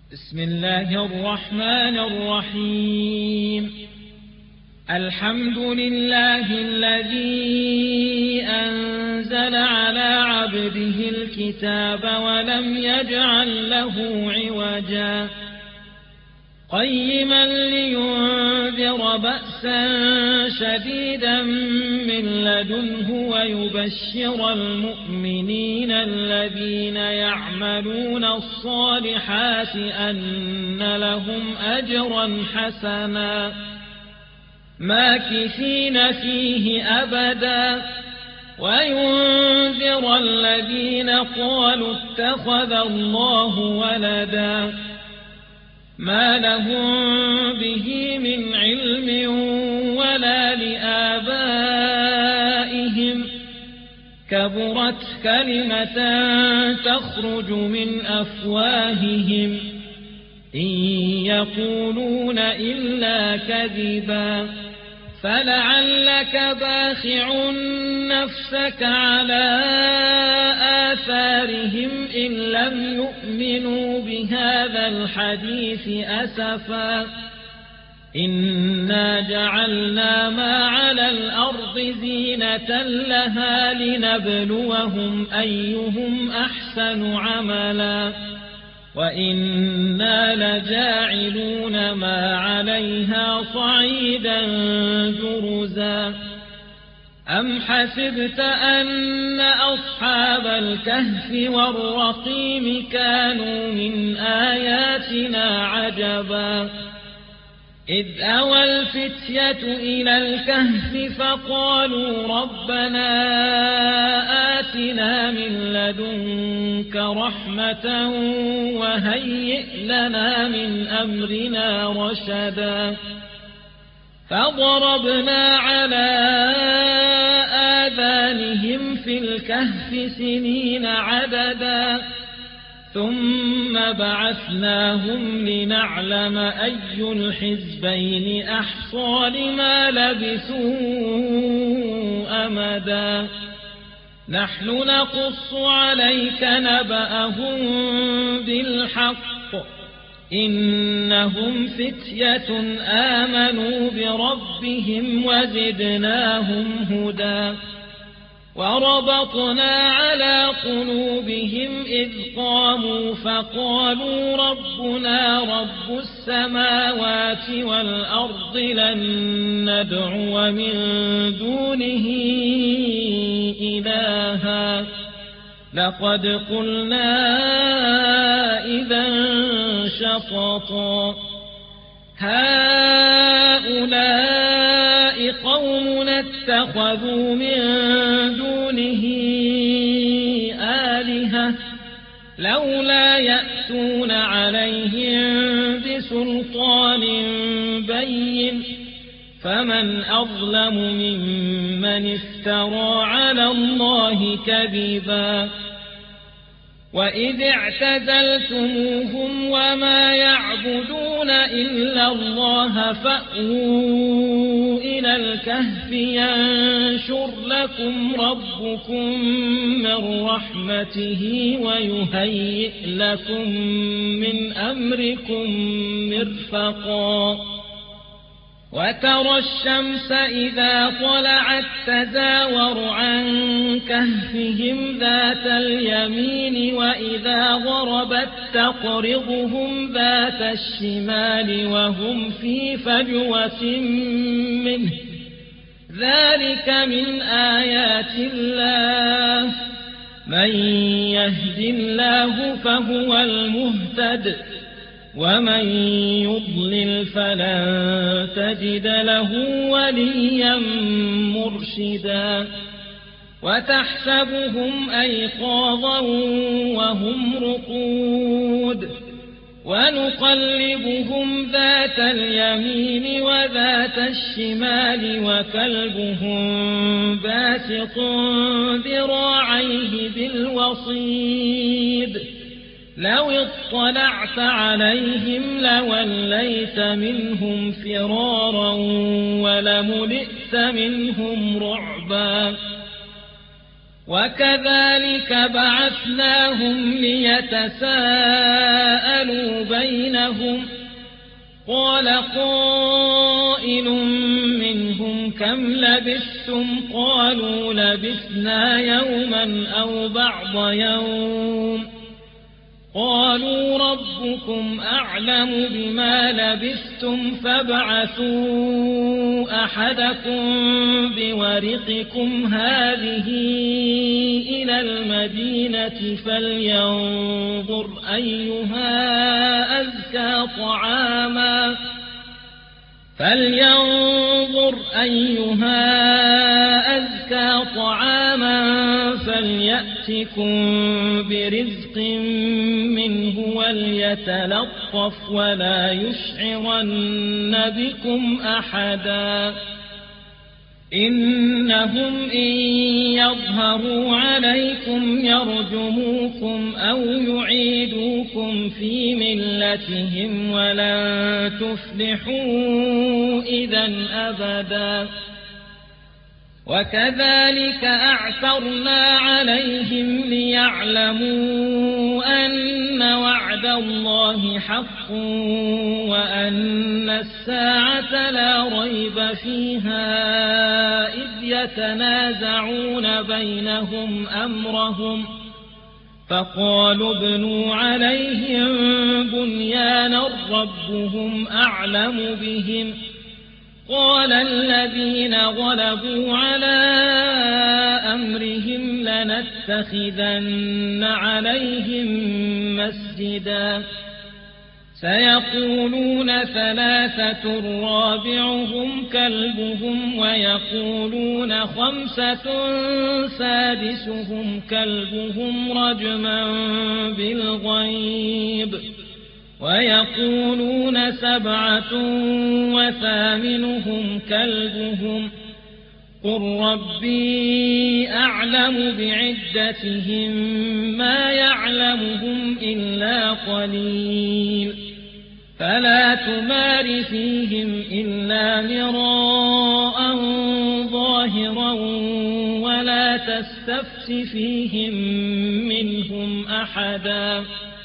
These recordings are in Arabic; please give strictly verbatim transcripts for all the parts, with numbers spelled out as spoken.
بسم الله الرحمن الرحيم. الحمد لله الذي أنزل على عبده الكتاب ولم يجعل له عوجا قيما لينذر بأسا شديدا من لدنه ويبشر المؤمنين الذين يعملون الصالحات أن لهم أجرا حسنا ماكثين فيه أبدا وينذر الذين قالوا اتخذ الله ولدا ما لهم به من علم ولا لآبائهم كبرت كلمة تخرج من أفواههم إن يقولون إلا كذبا فلعلك باخع نفسك على آثارهم إن لم يؤمنوا بهذا الحديث أسفا إنا جعلنا ما على الأرض زينة لها لنبلوهم أيهم أحسن عملا وإنا لجاعلون ما عليها صعيدا جرزا أم حسبت أن أصحاب الكهف والرقيم كانوا من آياتنا عجبا إذ أوى الفتية إلى الكهف فقالوا ربنا آتنا من لدنك رحمة وهيئ لنا من أمرنا رشدا فضربنا على آذانهم في الكهف سنين عددا ثم بعثناهم لنعلم أي الحزبين أحصى لما لبثوا أمدا نحن نقص عليك نبأهم بالحق إنهم فتية آمنوا بربهم وزدناهم هدى وربطنا على قلوبهم إذ قاموا فقالوا ربنا رب السماوات والأرض لن ندعو من دونه إلها لقد قلنا إذا شططا هؤلاء قوم اتخذوا من دونه آلهة لولا يأتون عليهم بسلطان بين فمن أظلم ممن افترى على الله كذبا وإذ اعتزلتموهم وما يعبدون إلا الله فأووا إلى الكهف ينشر لكم ربكم من رحمته ويهيئ لكم من أمركم مرفقا وترى الشمس إذا طلعت تزاور عن كهفهم ذات اليمين وإذا غربت تقرضهم ذات الشمال وهم في فجوة منه ذلك من آيات الله من يهد الله فهو المهتد ومن يضلل فلن تجد له وليا مرشدا وتحسبهم أيقاظا وهم رقود ونقلبهم ذات اليمين وذات الشمال وكلبهم باسط ذراعيه بالوصيد لو اطلعت عليهم لوليت منهم فرارا ولملئت منهم رعبا وكذلك بعثناهم ليتساءلوا بينهم بينهم قال قائل منهم كم لبثتم قالوا لبثنا يوما أو بعض يوم قالوا ربكم أعلم بما لبثتم فابعثوا أحدكم بورقكم هذه إلى المدينة فلينظر أيها أزكى طعاما فلينظر أيها أزكى طعاما فليأتكم برزق منه وليتلطف ولا يشعرن بكم أحدا إنهم إن يظهروا عليكم يرجموكم أو يعيدوكم في ملتهم ولن تفلحوا إذا أبدا وكذلك أعثرنا عليهم ليعلموا أن وعد الله حق وأن الساعة لا ريب فيها إذ يتنازعون بينهم أمرهم فقالوا ابنوا عليهم بنيانا ربهم أعلم بهم قال الذين غلبوا على أمرهم لنتخذن عليهم مسجدا سيقولون ثلاثة رابعهم كلبهم ويقولون خمسة سادسهم كلبهم رجما بالغيب ويقولون سبعة وثامنهم كلبهم قل ربي أعلم بعدتهم ما يعلمهم إلا قليل فلا تمار فيهم إلا مراء ظاهرا ولا تستفت فيهم منهم أحدا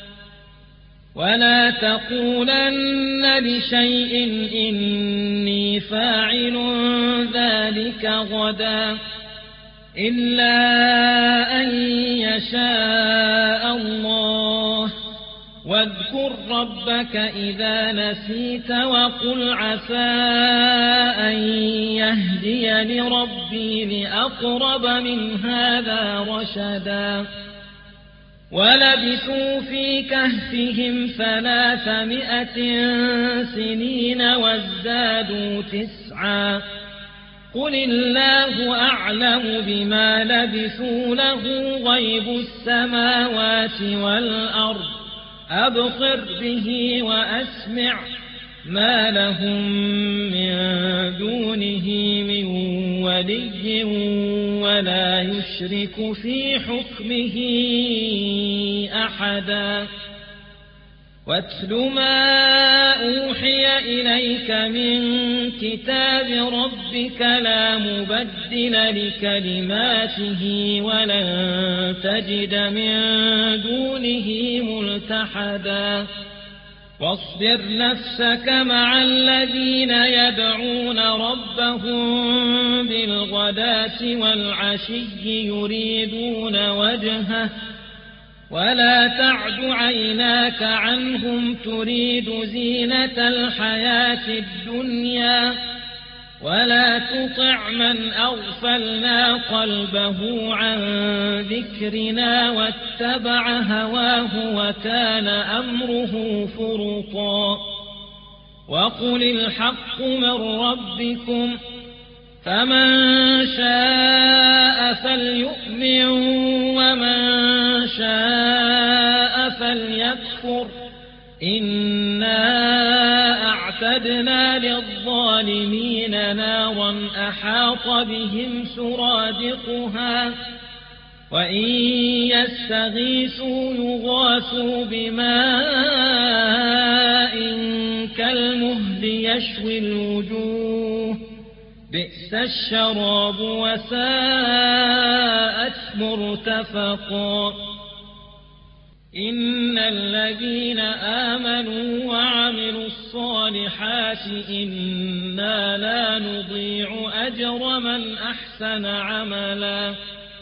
ولا تقولن لشيء إني فاعل ذلك غدا إلا أن يشاء الله واذكر ربك إذا نسيت وقل عسى أن يهديني ربي لأقرب من هذا رشدا ولبثوا في كهفهم ثلاثمائة سنين وازدادوا تسعا قل الله أعلم بما لبثوا له غيب السماوات والأرض أبصر به وأسمع ما لهم من دونه من ولي ولا يشرك في حكمه أحدا واتل ما أوحي إليك من كتاب ربك لا مبدل لكلماته ولن تجد من دونه ملتحدا واصبر نفسك مع الذين يدعون ربهم بالغداة والعشي يريدون وجهه ولا تعد عيناك عنهم تريد زينة الحياة الدنيا ولا تطع من أغفلنا قلبه عن ذكرنا واتبع هواه وكان أمره فرطا وقل الحق من ربكم فمن شاء فليؤمن ومن شاء فليكفر إنا أعتدنا للظالمين نارا أحاط بهم سرادقها وإن يستغيثوا يغاثوا بماء كالمهل يشوي الوجوه بئس الشراب وساءت مرتفقا إن الذين آمنوا وعملوا الصالحات إنا لا نضيع أجر من أحسن عملا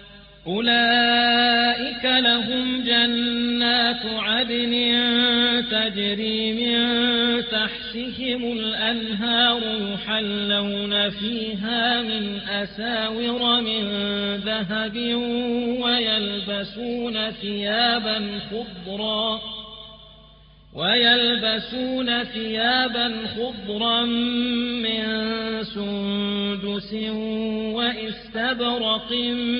أولئك لهم جنات عدن تجري من تحتهم الأنهار يحلون فيها من أساور من ذهب ويلبسون ثيابا خضرا ويلبسون ثيابا خضرا من سندس وإستبرق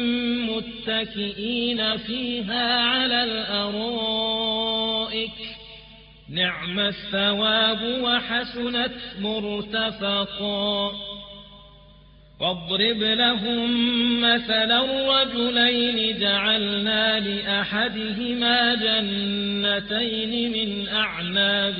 متكئين فيها على الأرائك نعم الثواب وحسنت مرتفقا واضرب لهم مثلا رجلين جعلنا لأحدهما جنتين من أعناب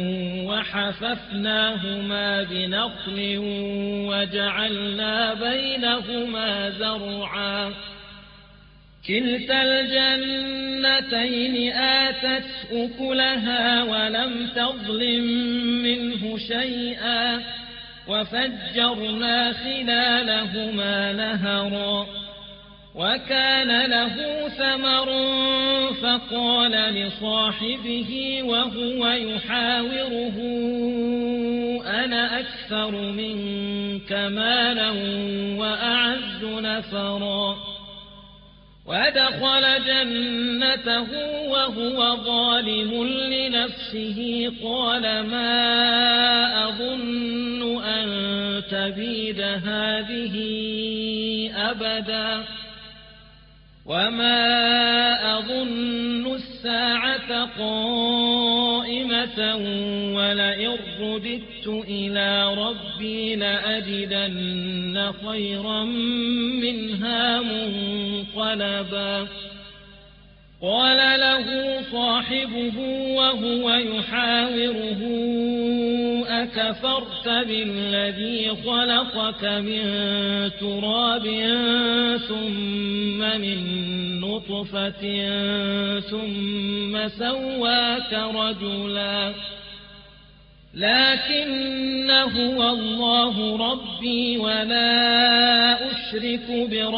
وحففناهما بنخل وجعلنا بينهما زرعا كلتا الجنتين آتت أكلها ولم تظلم منه شيئا وفجرنا خلالهما نهرا وكان له ثمر فقال لصاحبه وهو يحاوره أنا أكثر منك مالا وأعز نفرا ودخل جنته وهو ظالم لنفسه قال ما أظن أن تبيد هذه أبدا وما أظن الساعة قائمة ولئن رددت إلى ربي لأجدن خيرا منها منقلبا قال له صاحبه وهو يحاوره أكفرت بالذي خلقك من تراب ثم من نطفة ثم سواك رجلا لكن هو الله ربي ولا أشرك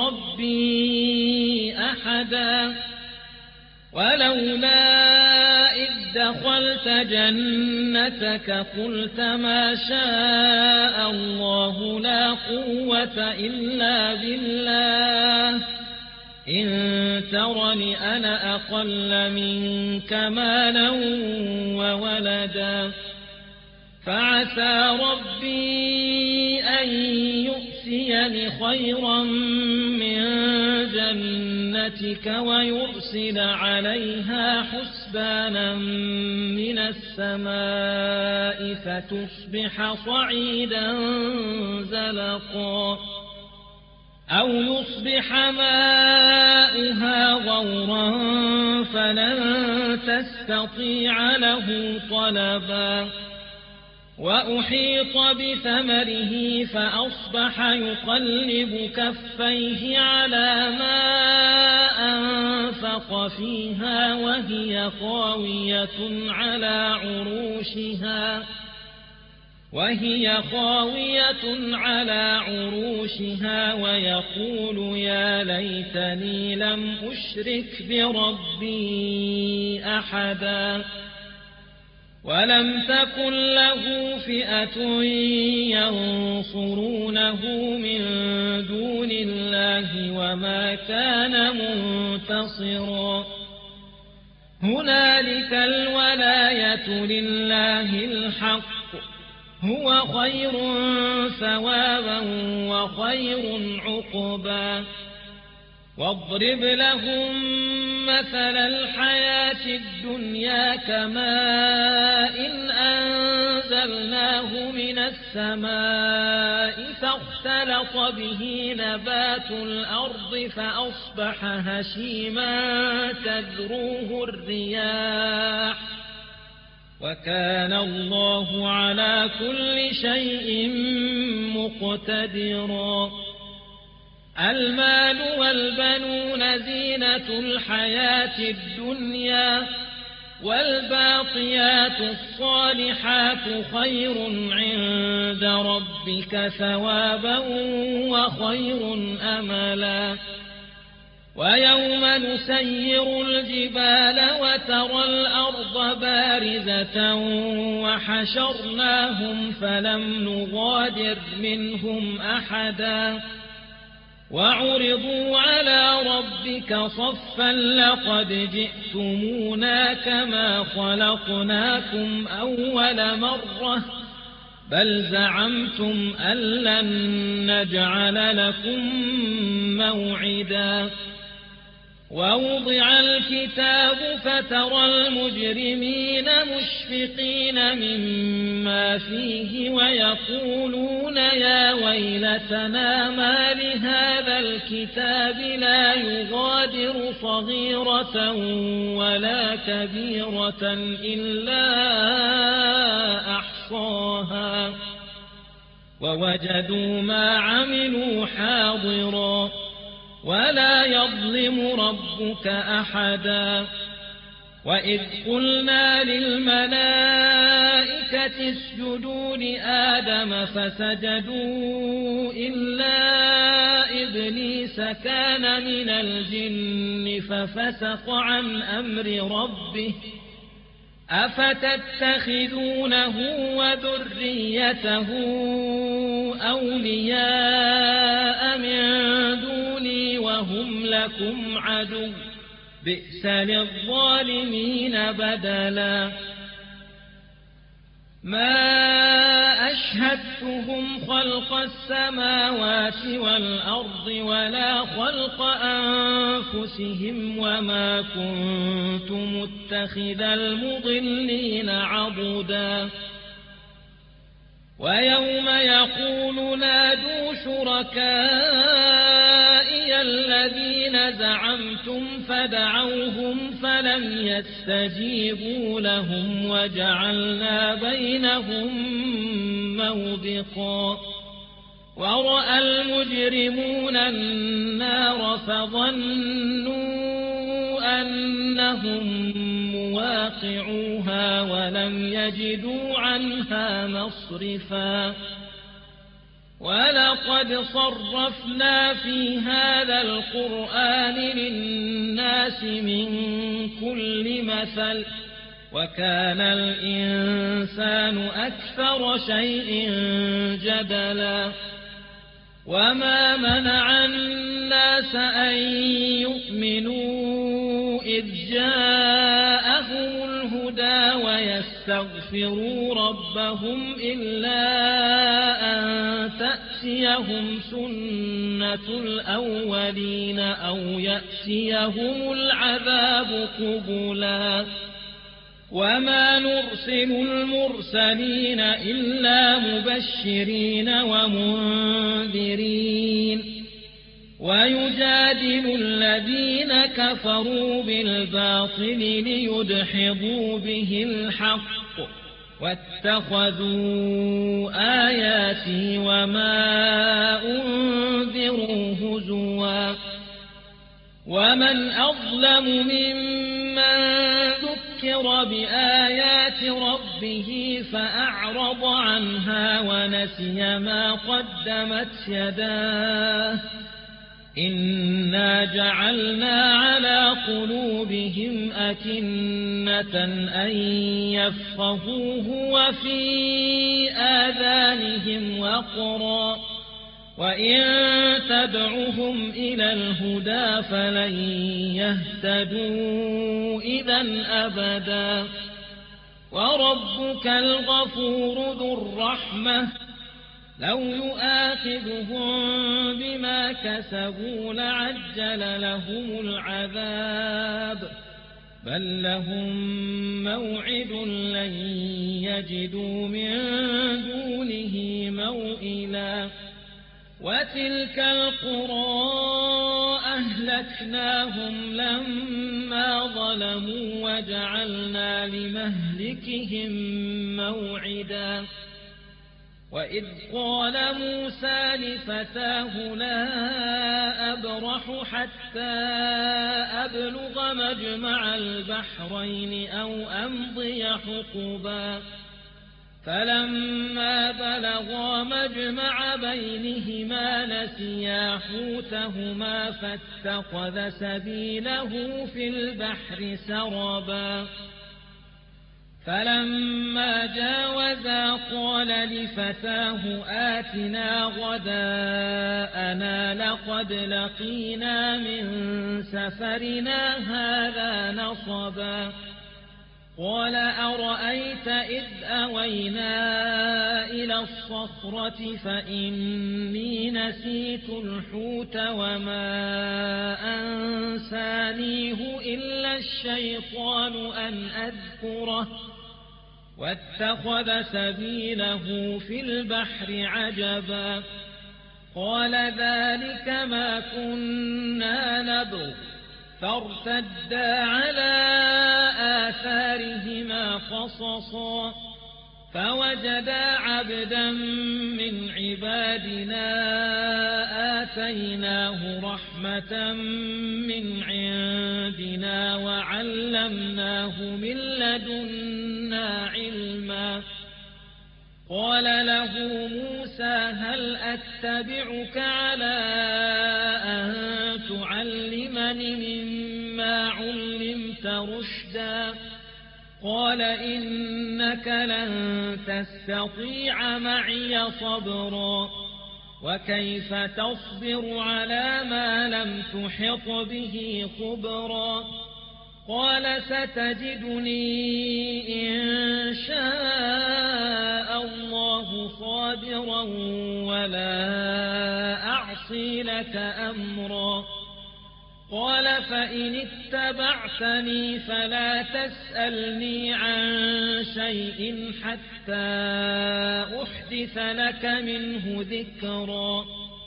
بربي أحدا ولولا إذ دخلت جنتك قلت ما شاء الله لا قوة إلا بالله إن ترني أنا أقل منك مالا وولدا فعسى ربي أن يؤتيني خيرا من جنتك ويرسل عليها حسبانا من السماء فتصبح صعيدا زلقا أو يصبح ماؤها غورا فلن تستطيع له طلبا وأحيط بثمره فأصبح يقلب كفيه على ما أنفق فيها وهي خاوية على عروشها وهي خاوية على عروشها ويقول يا ليتني لم أشرك بربي أحدا ولم تكن له فئة ينصرونه من دون الله وما كان منتصرا هنالك الولاية لله الحق هو خير ثوابا وخير عقبا واضرب لهم مثل الحياة الدنيا كماء إن أنزلناه من السماء فاختلط به نبات الأرض فأصبح هشيما تذروه الرياح وكان الله على كل شيء مقتدرا المال والبنون زينة الحياة الدنيا والباقيات الصالحات خير عند ربك ثوابا وخير أملا ويوم نسير الجبال وترى الأرض بارزة وحشرناهم فلم نغادر منهم أحدا وعرضوا على ربك صفا لقد جئتمونا كما خلقناكم أول مرة بل زعمتم أن لن نجعل لكم موعدا ووضع الكتاب فترى المجرمين مشفقين مما فيه ويقولون يا ويلتنا ما لهذا الكتاب لا يغادر صغيرة ولا كبيرة إلا أحصاها ووجدوا ما عملوا حاضرا ولا يظلم ربك أحدا وإذ قلنا للملائكة اسجدوا لآدم فسجدوا إلا إبليس كان من الجن ففسق عن أمر ربه أفتتخذونه وذريته أولياء من دوني وهم لكم عدو بئس للظالمين بدلا ما أشهدتهم خلق السماوات والأرض ولا خلق أنفسهم وما كنت متخذ المضلين عضدا ويوم يقول نادوا شركائي الذين زعمتم فدعوهم فلم يستجيبوا لهم وجعلنا بينهم موبقا ورأى المجرمون النار فظنوا أنهم مواقعوها ولم يجدوا عنها مصرفا ولقد صرفنا في هذا القرآن للناس من كل مثل وكان الإنسان أكثر شيء جدلا وما منع الناس أن يؤمنوا إذ جاءهم الهدى ويستغفروا ربهم إلا أن تأتيهم سنة الأولين أو يأتيهم العذاب قبلا وما نرسل المرسلين إلا مبشرين ومنذرين ويجادل الذين كفروا بالباطل ليدحضوا به الحق واتخذوا آياتي وما أنذروا هزوا ومن أظلم ممن ذكر بآيات ربه فأعرض عنها ونسي ما قدمت يداه إنا جعلنا على قلوبهم أكنة أن يفقهوه وفي آذانهم وقرا وإن تدعهم إلى الهدى فلن يهتدوا إذا أبدا وربك الغفور ذو الرحمة لو يؤاخذهم بما كسبوا لعجل لهم العذاب بل لهم موعد لن يجدوا من دونه موئلا وتلك القرى أهلكناهم لما ظلموا وجعلنا لمهلكهم موعدا وإذ قال موسى لفتاه لا أبرح حتى أبلغ مجمع البحرين أو أمضي حقبا فلما بلغا مجمع بينهما نسيا حوتهما فاتخذ سبيله في البحر سربا فلما جاوزا قال لفتاه آتنا غداءنا لقد لقينا من سفرنا هذا نصبا قال أرأيت إذ أوينا إلى الصخرة فإني نسيت الحوت وما أنسانيه إلا الشيطان أن أذكره واتخذ سبيله في البحر عجبا قال ذلك ما كنا نبغ فارتدا على آثارهما قصصا فوجدا عبدا من عبادنا آتيناه رحمة من عندنا وعلمناه من لدنا علما قال له موسى هل أتبعك على أن تعلمني مما علمت رشدا قال إنك لن تستطيع معي صبرا وكيف تصبر على ما لم تحط به خبرا قال ستجدني إن شاء الله صابرا ولا أعصي لك أمرا قال فإن اتبعتني فلا تسألني عن شيء حتى أحدث لك منه ذكرا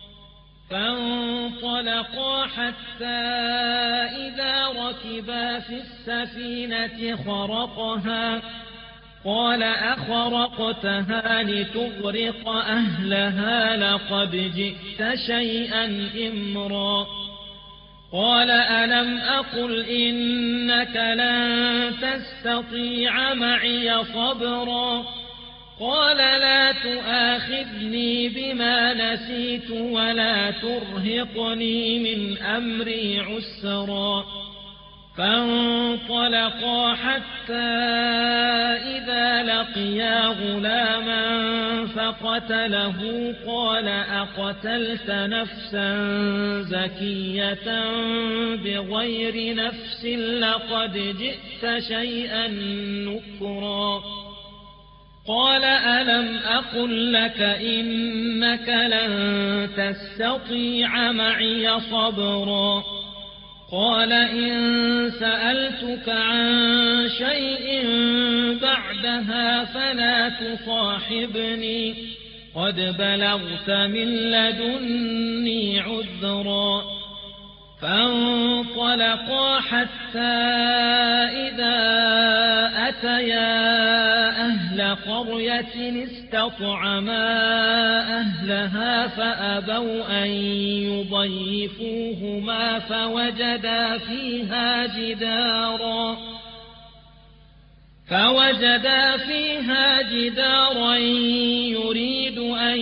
فانطلقا حتى إذا ركبا في السفينة خرقها قال أخرقتها لتغرق أهلها لقد جئت شيئا إمرا قال ألم أقل إنك لن تستطيع معي صبرا قال لا تؤاخذني بما نسيت ولا ترهقني من أمري عسرا فانطلقا حتى إذا لقيا غلاما فقتله قال أقتلت نفسا زكية بغير نفس لقد جئت شيئا نكرا قال ألم أقل لك إنك لن تستطيع معي صبرا قال إن سألتك عن شيء بعدها فلا تصاحبني قد بلغت من لدني عذرا فانطلقا حتى إذا أتيا أهل قرية استطعما أهلها فأبوا أن يضيفوهما فوجدا فيها جدارا فوجدا فيها جدارا يريد أن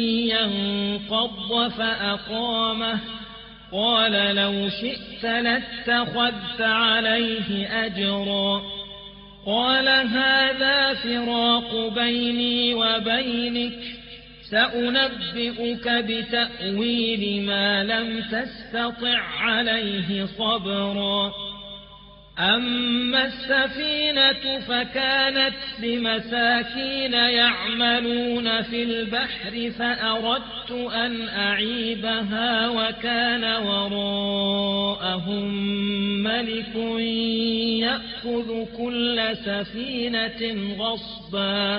ينقض فأقامه قال لو شئت لاتخذت عليه أجرا قال هذا فراق بيني وبينك سأنبئك بتأويل ما لم تستطع عليه صبرا أما السفينة فكانت لمساكين يعملون في البحر فأردت أن أعيبها وكان وراءهم ملك يأخذ كل سفينة غصبا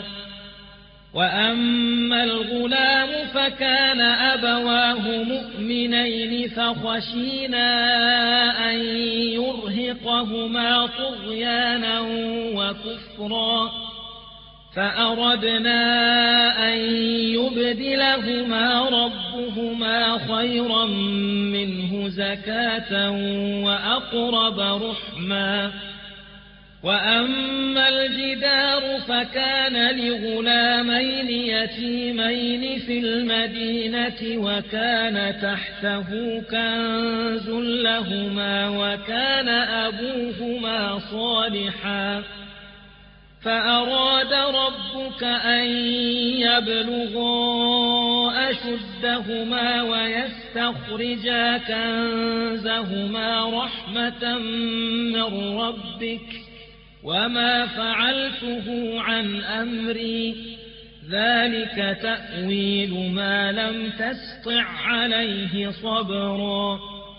وأما الغلام فكان أبواه مؤمنين فخشينا أن يرهقهما طغيانا وكفرا فأردنا أن يبدلهما ربهما خيرا منه زكاة وأقرب رحما. وأما الجدار فكان لغلامين يتيمين في المدينة وكان تحته كنز لهما وكان أبوهما صالحا فأراد ربك أن يبلغا أشدهما ويستخرجا كنزهما رحمة من ربك وما فعلته عن أمري ذلك تأويل ما لم تسطع عليه صبرا.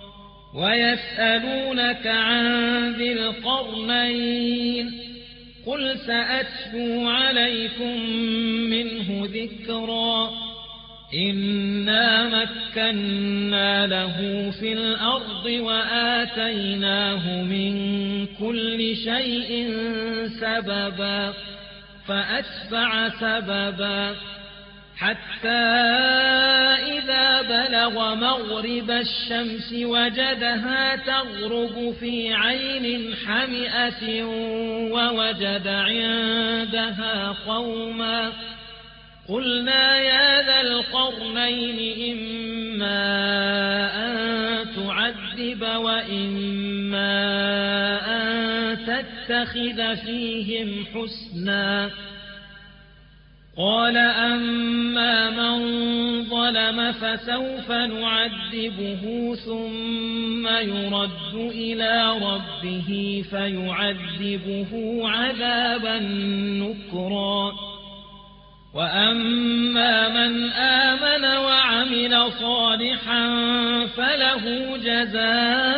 ويسألونك عن ذي القرنين قل سأتلو عليكم منه ذكرا. إنا مكنا له في الأرض وآتيناه من كل شيء سببا فأتبع سببا حتى إذا بلغ مغرب الشمس وجدها تغرب في عين حمئة ووجد عندها قوما قلنا يا ذا القرنين إما أن تعذب وإما أن تتخذ فيهم حسنا. قال أما من ظلم فسوف نعذبه ثم يرد إلى ربه فيعذبه عذابا نكرا. وأما من آمن وعمل صالحا فله جزاء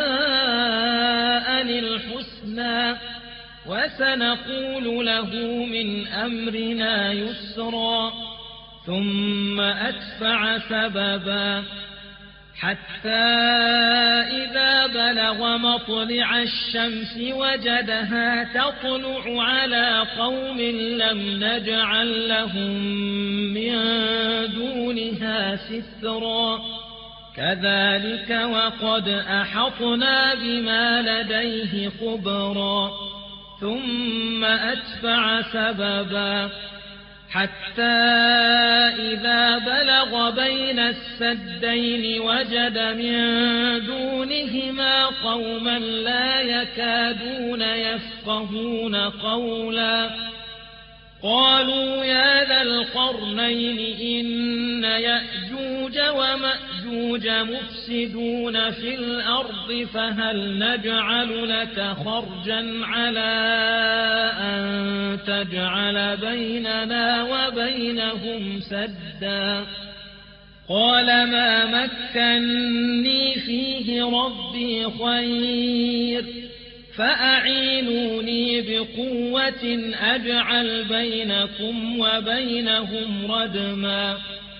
الحسنى وسنقول له من أمرنا يسرا. ثم أتبع سببا حتى إذا بلغ مطلع الشمس وجدها تطلع على قوم لم نجعل لهم من دونها سترا. كذلك وقد أحطنا بما لديه خبرا. ثم أتبع سببا حتى إذا بلغ بين السدين وجد من دونهما قوما لا يكادون يفقهون قولا. قالوا يا ذا القرنين إن يأجوج ومأجوج مفسدون في الأرض فهل نجعل لك خرجا على أن تجعل بيننا وبينهم سدا. قال ما مكني فيه ربي خير فأعينوني بقوة أجعل بينكم وبينهم ردما.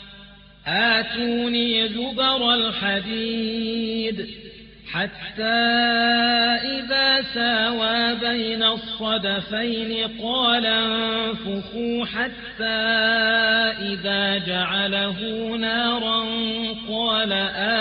آتوني زبر الحديد حتى إذا ساوى بين الصدفين قال انفخوا حتى إذا جعله نارا قال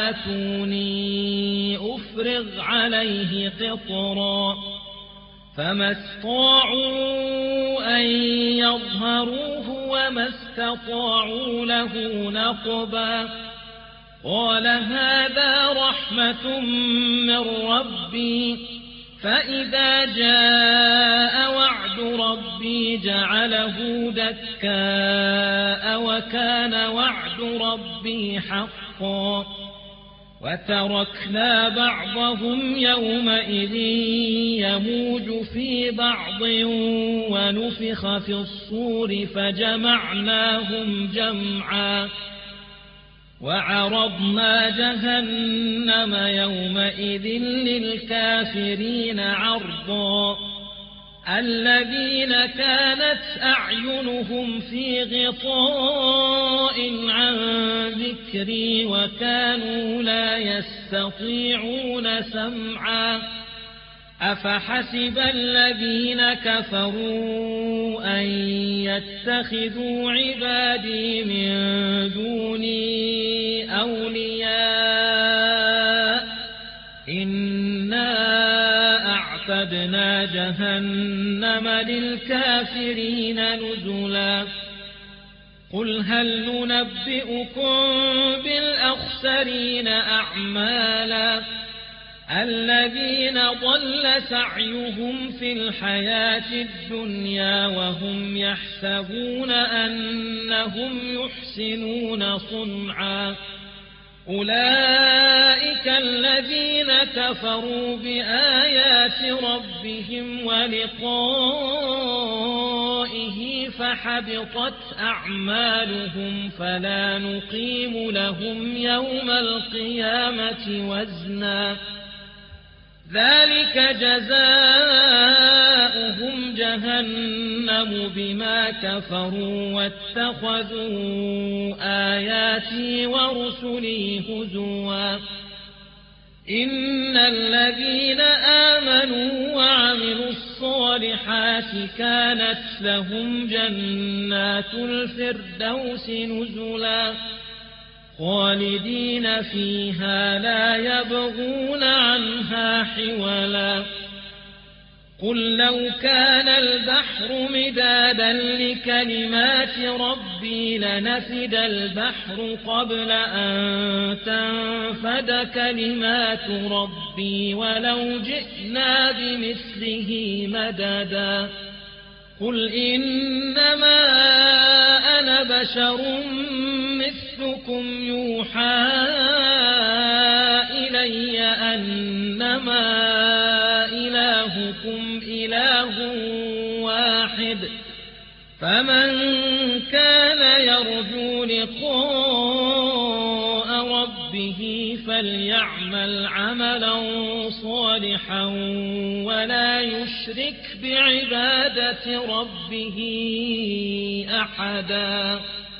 آتوني أفرغ عليه قطرا. فما استطاعوا أن يظهروه وما استطاعوا له نقبا. قال هذا رحمة من ربي فإذا جاء وعد ربي جعله دكاء وكان وعد ربي حقا. وتركنا بعضهم يومئذ يموج في بعض ونفخ في الصور فجمعناهم جمعا. وعرضنا جهنم يومئذ للكافرين عرضا. الذين كانت أعينهم في غطاء عن ذكري وكانوا لا يستطيعون سمعا. أفحسب الذين كفروا أن يتخذوا عبادي من دوني أولياء إنا أعتدنا جهنم للكافرين نزلا قل هل ننبئكم بالأخسرين أعمالا الذين ضل سعيهم في الحياة الدنيا وهم يحسبون أنهم يحسنون صنعا أولئك الذين كفروا بآيات ربهم ولقائه فحبطت أعمالهم فلا نقيم لهم يوم القيامة وزنا ذلك جزاؤهم جهنم بما كفروا واتخذوا آياتي ورسلي هزوا إن الذين آمنوا وعملوا الصالحات كانت لهم جنات الفردوس نزلا خالدين فيها لا يبغون عنها حولا قل لو كان البحر مدادا لكلمات ربي لنفد البحر قبل أن تنفد كلمات ربي ولو جئنا بمثله مددا قل إنما أنا بشر مثلكم يوحى إلي أنما إلهكم إله واحد فمن كان يرجو لقاء ربه فليعمل عملا صالحا ولا يشرك بعبادة ربه أحدا.